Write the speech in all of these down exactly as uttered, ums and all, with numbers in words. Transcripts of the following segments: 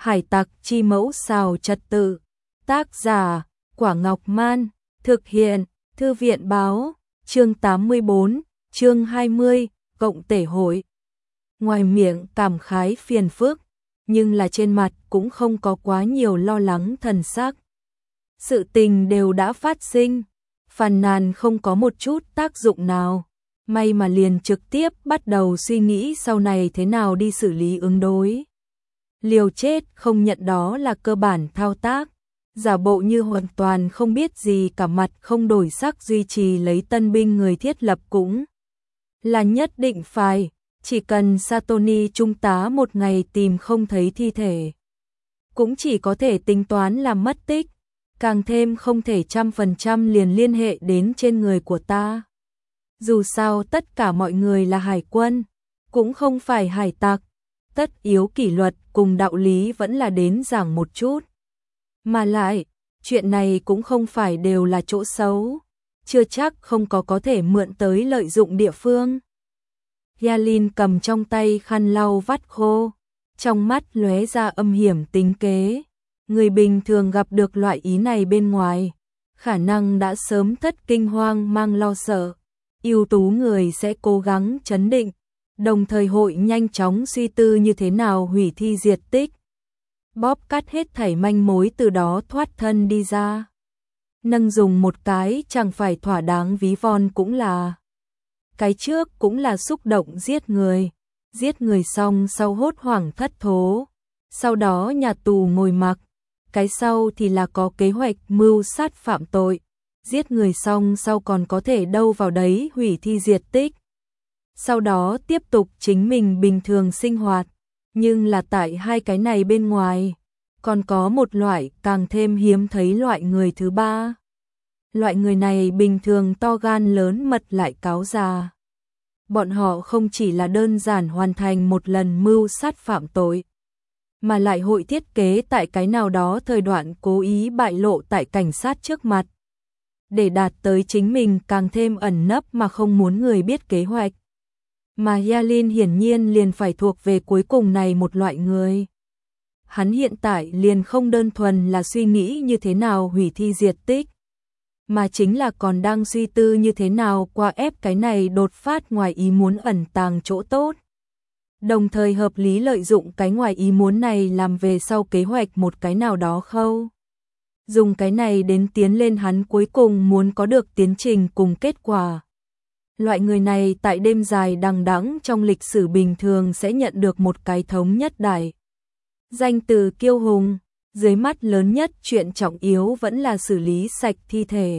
Hải tặc chi mẫu xào trật tự. Tác giả, Quả Ngọc Man. Thực hiện, Thư viện báo. Chương tám mươi bốn, chương hai mươi, cộng tể hội. Ngoài miệng cảm khái phiền phức, nhưng là trên mặt cũng không có quá nhiều lo lắng thần sắc. Sự tình đều đã phát sinh, phàn nàn không có một chút tác dụng nào. May mà liền trực tiếp bắt đầu suy nghĩ sau này thế nào đi xử lý ứng đối. Liều chết không nhận đó là cơ bản thao tác, giả bộ như hoàn toàn không biết gì cả, mặt không đổi sắc duy trì lấy tân binh người thiết lập cũng là nhất định phải, chỉ cần Satoni trung tá một ngày tìm không thấy thi thể, cũng chỉ có thể tính toán là mất tích, càng thêm không thể trăm phần trăm liền liên hệ đến trên người của ta. Dù sao tất cả mọi người là hải quân, cũng không phải hải tặc, tất yếu kỷ luật cùng đạo lý vẫn là đến giảng một chút. Mà lại, chuyện này cũng không phải đều là chỗ xấu, chưa chắc không có có thể mượn tới lợi dụng địa phương. Yalin cầm trong tay khăn lau vắt khô, trong mắt lóe ra âm hiểm tính kế. Người bình thường gặp được loại ý này bên ngoài, khả năng đã sớm thất kinh hoang mang lo sợ. Ưu tú người sẽ cố gắng trấn định, đồng thời hội nhanh chóng suy tư như thế nào hủy thi diệt tích, bóp cắt hết thảy manh mối, từ đó thoát thân đi ra. Nâng dùng một cái chẳng phải thỏa đáng ví von cũng là. Cái trước cũng là xúc động giết người, giết người xong sau hốt hoảng thất thố, sau đó nhà tù ngồi mặc. Cái sau thì là có kế hoạch mưu sát phạm tội, giết người xong sau còn có thể đâu vào đấy hủy thi diệt tích. Sau đó tiếp tục chính mình bình thường sinh hoạt, nhưng là tại hai cái này bên ngoài, còn có một loại càng thêm hiếm thấy loại người thứ ba. Loại người này bình thường to gan lớn mật lại cáo già. Bọn họ không chỉ là đơn giản hoàn thành một lần mưu sát phạm tội, mà lại hội thiết kế tại cái nào đó thời đoạn cố ý bại lộ tại cảnh sát trước mặt, để đạt tới chính mình càng thêm ẩn nấp mà không muốn người biết kế hoạch. Mà Yalin hiển nhiên liền phải thuộc về cuối cùng này một loại người. Hắn hiện tại liền không đơn thuần là suy nghĩ như thế nào hủy thi diệt tích, mà chính là còn đang suy tư như thế nào qua ép cái này đột phát ngoài ý muốn ẩn tàng chỗ tốt. Đồng thời hợp lý lợi dụng cái ngoài ý muốn này làm về sau kế hoạch một cái nào đó khâu. Dùng cái này đến tiến lên hắn cuối cùng muốn có được tiến trình cùng kết quả. Loại người này tại đêm dài đằng đẵng trong lịch sử bình thường sẽ nhận được một cái thống nhất đại danh từ kiêu hùng, dưới mắt lớn nhất chuyện trọng yếu vẫn là xử lý sạch thi thể.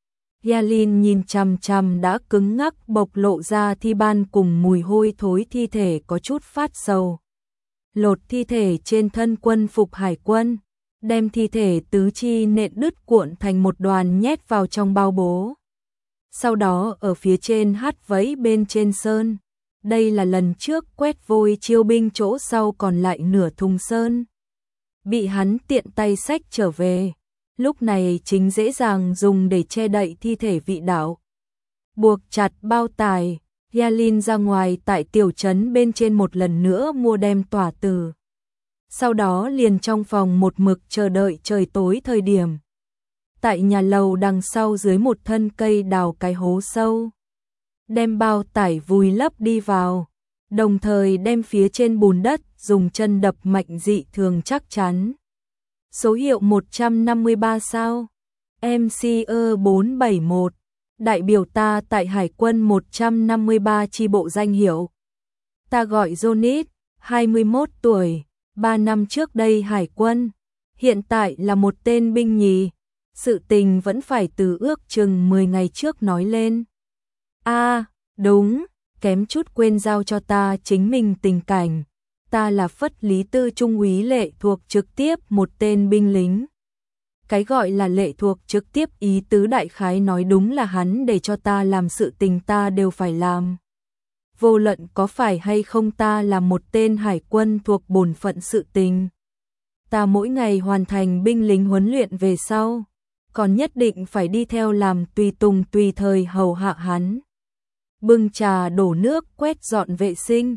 Yalin nhìn chằm chằm đã cứng ngắc bộc lộ ra thi ban cùng mùi hôi thối thi thể có chút phát sầu. Lột thi thể trên thân quân phục hải quân, đem thi thể tứ chi nện đứt cuộn thành một đoàn nhét vào trong bao bố. Sau đó ở phía trên hắt vẫy bên trên sơn. Đây là lần trước quét vôi chiêu binh chỗ sau còn lại nửa thùng sơn. Bị hắn tiện tay xách trở về. Lúc này chính dễ dàng dùng để che đậy thi thể vị đạo. Buộc chặt bao tải, Yalin ra ngoài tại tiểu trấn bên trên một lần nữa mua đem tỏa tử. Sau đó liền trong phòng một mực chờ đợi trời tối thời điểm. Tại nhà lầu đằng sau dưới một thân cây đào cái hố sâu. Đem bao tải vùi lấp đi vào, đồng thời đem phía trên bùn đất dùng chân đập mạnh dị thường chắc chắn. Số hiệu một trăm năm mươi ba sao, em xê e bốn bảy mốt, đại biểu ta tại Hải quân một trăm năm mươi ba chi bộ danh hiệu. Ta gọi Johnny, hai mươi mốt tuổi, ba năm trước đây Hải quân, hiện tại là một tên binh nhì. Sự tình vẫn phải từ ước chừng mười ngày trước nói lên. A, à, đúng, kém chút quên giao cho ta chính mình tình cảnh. Ta là Phất Lý Tư Trung úy lệ thuộc trực tiếp một tên binh lính. Cái gọi là lệ thuộc trực tiếp ý tứ đại khái nói đúng là hắn để cho ta làm sự tình ta đều phải làm. Vô luận có phải hay không ta là một tên hải quân thuộc bổn phận sự tình. Ta mỗi ngày hoàn thành binh lính huấn luyện về sau, còn nhất định phải đi theo làm tùy tùng tùy thời hầu hạ hắn. Bưng trà đổ nước quét dọn vệ sinh,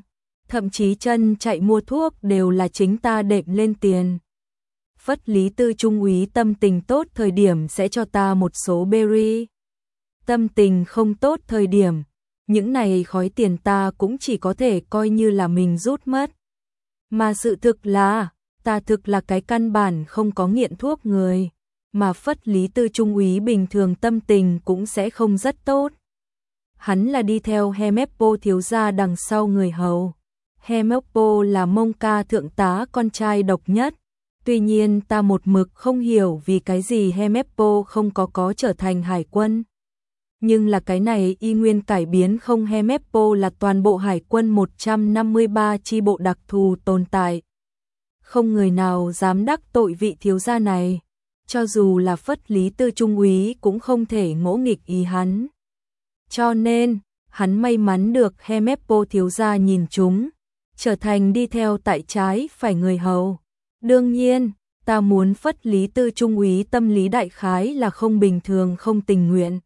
thậm chí chân chạy mua thuốc đều là chính ta đệm lên tiền. Phất Lý Tư trung úy tâm tình tốt thời điểm sẽ cho ta một số berry. Tâm tình không tốt thời điểm, những này khói tiền ta cũng chỉ có thể coi như là mình rút mất. Mà sự thực là, ta thực là cái căn bản không có nghiện thuốc người, mà Phất Lý Tư trung úy bình thường tâm tình cũng sẽ không rất tốt. Hắn là đi theo Hemeppo thiếu gia đằng sau người hầu. Hemeppo là Mông Ca thượng tá con trai độc nhất. Tuy nhiên ta một mực không hiểu vì cái gì Hemeppo không có có trở thành hải quân. Nhưng là cái này y nguyên cải biến không, Hemeppo là toàn bộ hải quân một trăm năm mươi ba chi bộ đặc thù tồn tại. Không người nào dám đắc tội vị thiếu gia này, cho dù là Phất Lý Tư trung úy cũng không thể ngỗ nghịch ý hắn. Cho nên, hắn may mắn được Hemeppo thiếu gia nhìn trúng, trở thành đi theo tại trái phải người hầu. Đương nhiên, ta muốn Phất Lý Tư trung úy tâm lý đại khái là không bình thường không tình nguyện.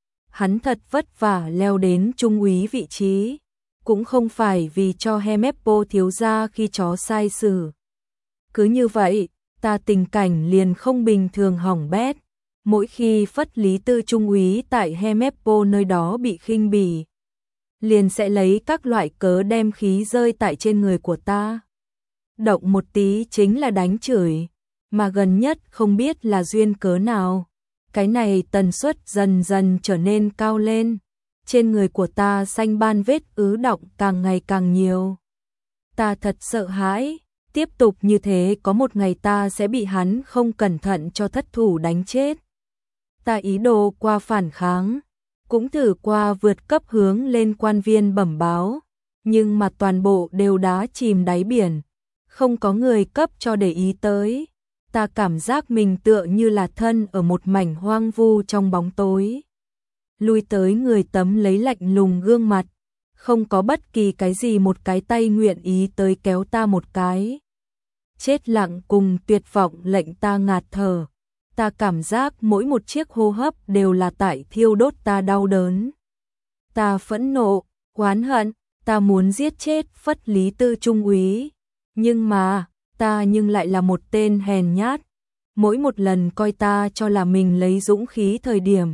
Hắn thật vất vả leo đến trung úy vị trí, cũng không phải vì cho Hemeppo thiếu gia khi chó sai xử. Cứ như vậy, ta tình cảnh liền không bình thường hỏng bét. Mỗi khi Phất Lý Tư trung úy tại Hemeppo nơi đó bị khinh bỉ, liền sẽ lấy các loại cớ đem khí rơi tại trên người của ta. Động một tí chính là đánh chửi, mà gần nhất không biết là duyên cớ nào. Cái này tần suất dần dần trở nên cao lên, trên người của ta xanh ban vết ứ đọng càng ngày càng nhiều. Ta thật sợ hãi, tiếp tục như thế có một ngày ta sẽ bị hắn không cẩn thận cho thất thủ đánh chết. Ta ý đồ qua phản kháng, cũng thử qua vượt cấp hướng lên quan viên bẩm báo, nhưng mà toàn bộ đều đá chìm đáy biển, không có người cấp cho để ý tới. Ta cảm giác mình tựa như là thân ở một mảnh hoang vu trong bóng tối. Lui tới người tấm lấy lạnh lùng gương mặt, không có bất kỳ cái gì một cái tay nguyện ý tới kéo ta một cái. Chết lặng cùng tuyệt vọng lệnh ta ngạt thở. Ta cảm giác mỗi một chiếc hô hấp đều là tại thiêu đốt ta đau đớn. Ta phẫn nộ, oán hận, ta muốn giết chết Phất Lý Tư trung úy. Nhưng mà, ta nhưng lại là một tên hèn nhát. Mỗi một lần coi ta cho là mình lấy dũng khí thời điểm,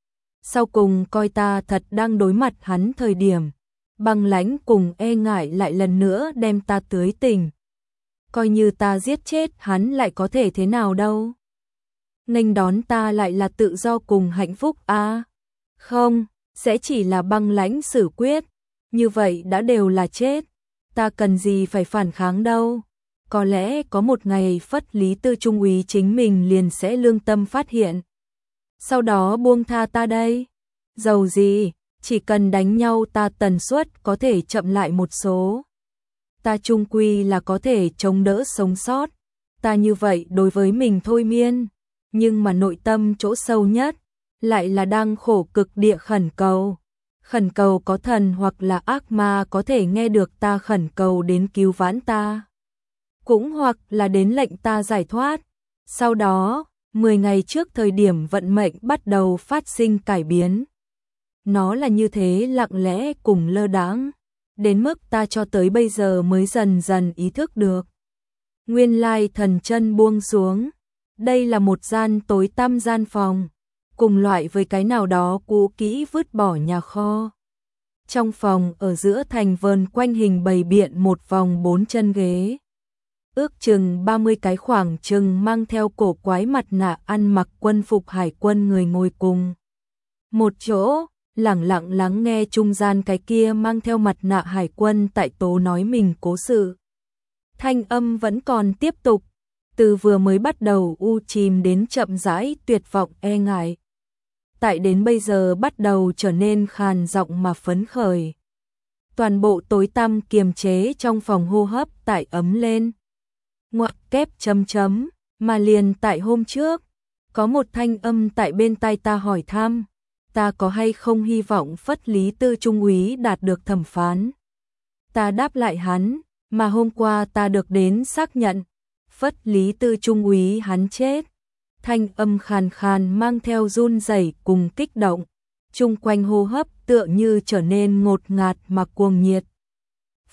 sau cùng coi ta thật đang đối mặt hắn thời điểm, băng lãnh cùng e ngại lại lần nữa đem ta tưới tình. Coi như ta giết chết hắn lại có thể thế nào đâu. Nghênh đón ta lại là tự do cùng hạnh phúc à? Không, sẽ chỉ là băng lãnh xử quyết. Như vậy đã đều là chết. Ta cần gì phải phản kháng đâu. Có lẽ có một ngày Phất Lý Tư trung úy chính mình liền sẽ lương tâm phát hiện. Sau đó buông tha ta đây. Dầu gì, chỉ cần đánh nhau ta tần suất có thể chậm lại một số. Ta chung quy là có thể chống đỡ sống sót. Ta như vậy đối với mình thôi miên. Nhưng mà nội tâm chỗ sâu nhất, lại là đang khổ cực địa khẩn cầu. Khẩn cầu có thần hoặc là ác ma có thể nghe được ta khẩn cầu đến cứu vãn ta. Cũng hoặc là đến lệnh ta giải thoát. Sau đó, mười ngày trước thời điểm vận mệnh bắt đầu phát sinh cải biến. Nó là như thế lặng lẽ cùng lơ đãng, đến mức ta cho tới bây giờ mới dần dần ý thức được. Nguyên lai thần chân buông xuống. Đây là một gian tối tăm gian phòng, cùng loại với cái nào đó cũ kỹ vứt bỏ nhà kho. Trong phòng ở giữa thành vờn quanh hình bày biện một vòng bốn chân ghế. Ước chừng ba mươi cái khoảng chừng mang theo cổ quái mặt nạ ăn mặc quân phục hải quân người ngồi cùng một chỗ, lẳng lặng lắng nghe trung gian cái kia mang theo mặt nạ hải quân tại tố nói mình cố sự. Thanh âm vẫn còn tiếp tục, từ vừa mới bắt đầu u chìm đến chậm rãi tuyệt vọng e ngại. Tại đến bây giờ bắt đầu trở nên khàn giọng mà phấn khởi. Toàn bộ tối tăm kiềm chế trong phòng hô hấp tại ấm lên. Ngoặc kép chấm chấm, mà liền tại hôm trước, có một thanh âm tại bên tai ta hỏi thăm, ta có hay không hy vọng Phất Lý Tư trung úy đạt được thẩm phán. Ta đáp lại hắn, mà hôm qua ta được đến xác nhận, Phất Lý Tư trung úy hắn chết. Thanh âm khàn khàn mang theo run rẩy cùng kích động, chung quanh hô hấp tựa như trở nên ngột ngạt mà cuồng nhiệt.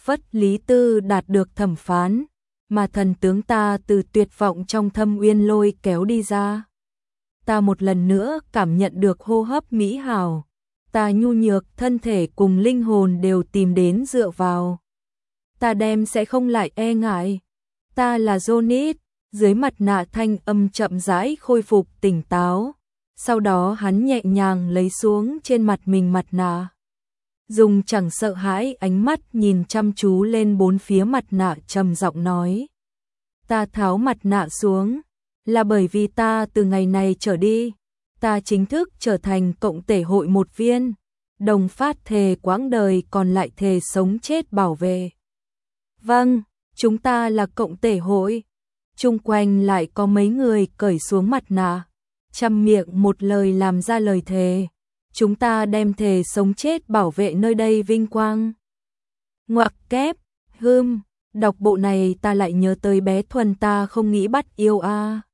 phất Lý Tư đạt được thẩm phán, mà thần tướng ta từ tuyệt vọng trong thâm uyên lôi kéo đi ra. Ta một lần nữa cảm nhận được hô hấp mỹ hảo, ta nhu nhược thân thể cùng linh hồn đều tìm đến dựa vào. Ta đem sẽ không lại e ngại. Ta là Johnny, dưới mặt nạ thanh âm chậm rãi khôi phục tỉnh táo. Sau đó hắn nhẹ nhàng lấy xuống trên mặt mình mặt nạ. Dùng chẳng sợ hãi ánh mắt nhìn chăm chú lên bốn phía mặt nạ trầm giọng nói. Ta tháo mặt nạ xuống, là bởi vì ta từ ngày này trở đi, ta chính thức trở thành cộng tể hội một viên, đồng phát thề quãng đời còn lại thề sống chết bảo vệ. Vâng, chúng ta là cộng tể hội. Chung quanh lại có mấy người cởi xuống mặt nạ, chăm miệng một lời làm ra lời thề. Chúng ta đem thề sống chết bảo vệ nơi đây vinh quang. Ngoặc kép, hưm, đọc bộ này ta lại nhớ tới bé Thuần ta không nghĩ bắt yêu a. À.